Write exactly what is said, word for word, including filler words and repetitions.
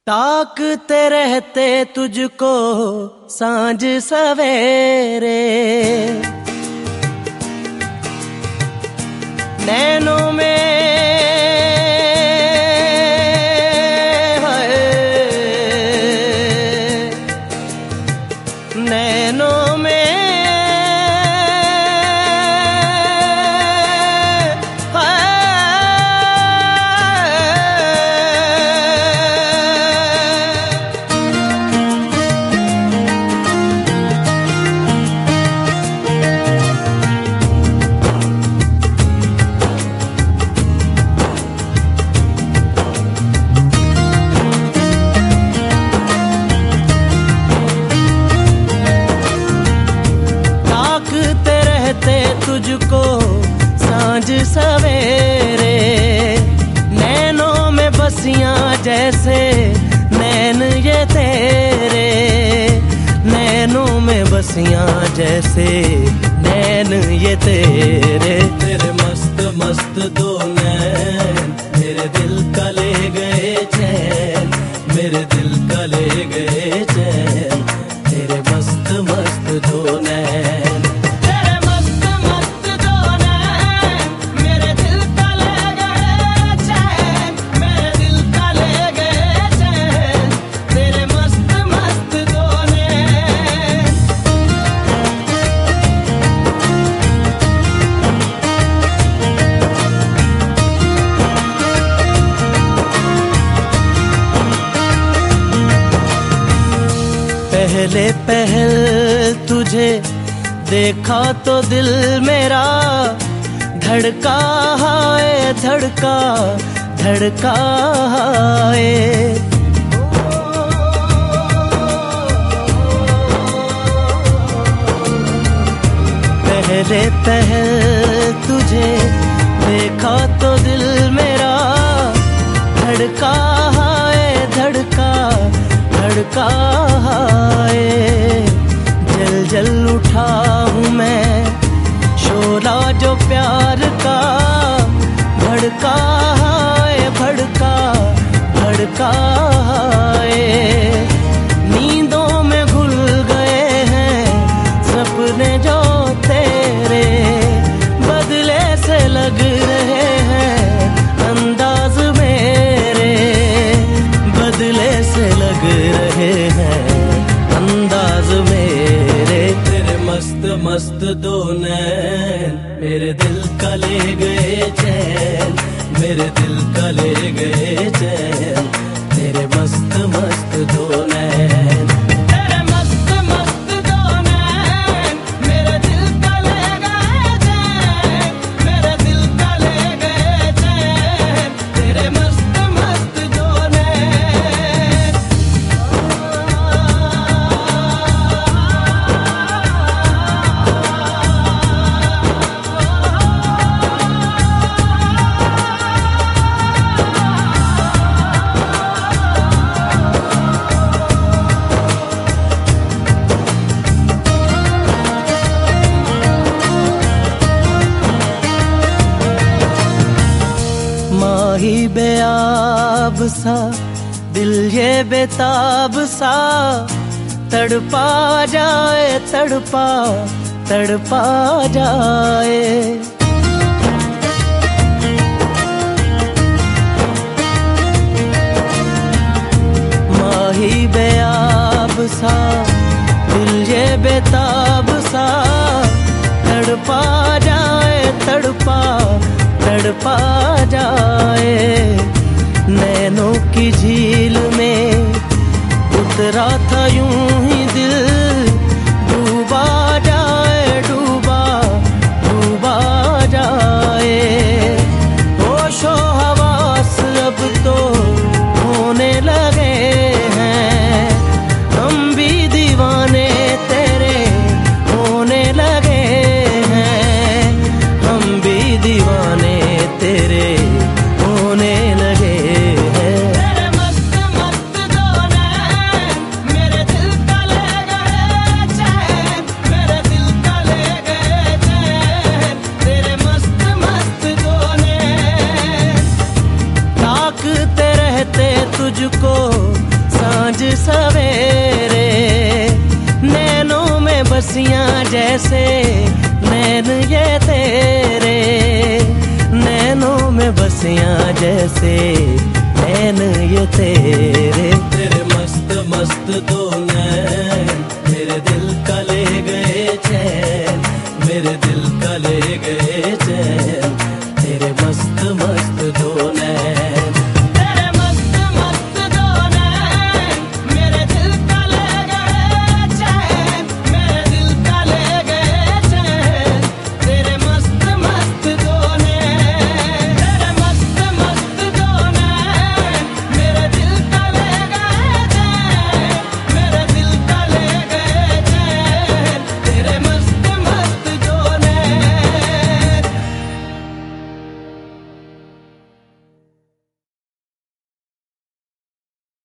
ताकते रहते तुझको सांझ सवेरे, नैनों में नैनों में तुझको सांझ सवेरे, नैनों में बसियां जैसे नैन ये तेरे, नैनों में बसियां जैसे नैन ये तेरे। तेरे मस्त मस्त दो नैन मेरे दिल का ले गए चैन, मेरे दिल का ले गए चैन, तेरे मस्त मस्त दो नैन। पहले पहल तुझे देखा तो दिल मेरा धड़का है, धड़का धड़का है। पहले पहल तुझे देखा तो दिल मेरा धड़का है, धड़का धड़का है। जल जल उठा हूँ मैं शोला जो प्यार का, भड़का है, भड़का भड़का है। नींदों में घुल गए हैं सपने जो तेरे, बदले से लग रहे हैं अंदाज मेरे, बदले से लग रहे हैं अंदाज मेरे। तेरे मस्त मस्त दो नैन मेरे दिल का ले गए चैन, मेरे दिल का ले गए चैन, तेरे मस्त मस्त दो नैन। माही बेआब सा दिल ये बेताब सा, तड़पा जाए तड़पा तड़पा जाए। माही बेआब सा दिल ये बेताब सा, तड़पा जाए तड़पा तड़पा जाए। नैनों की झील में उतरा था यूं ही दिल, डूबा जाए डूबा डूबा जाए। होशो हवास अब तो होने लगे हैं, हम भी दीवाने तेरे होने लगे हैं, हम भी दीवाने तेरे होने लगे हैं। तेरे मस्त मस्त दो नैन मेरे दिल सवेरे, नैनों में बसियां जैसे नैन ये तेरे, नैनों में बसियां जैसे नैन ये तेरे। तेरे मस्त मस्त दो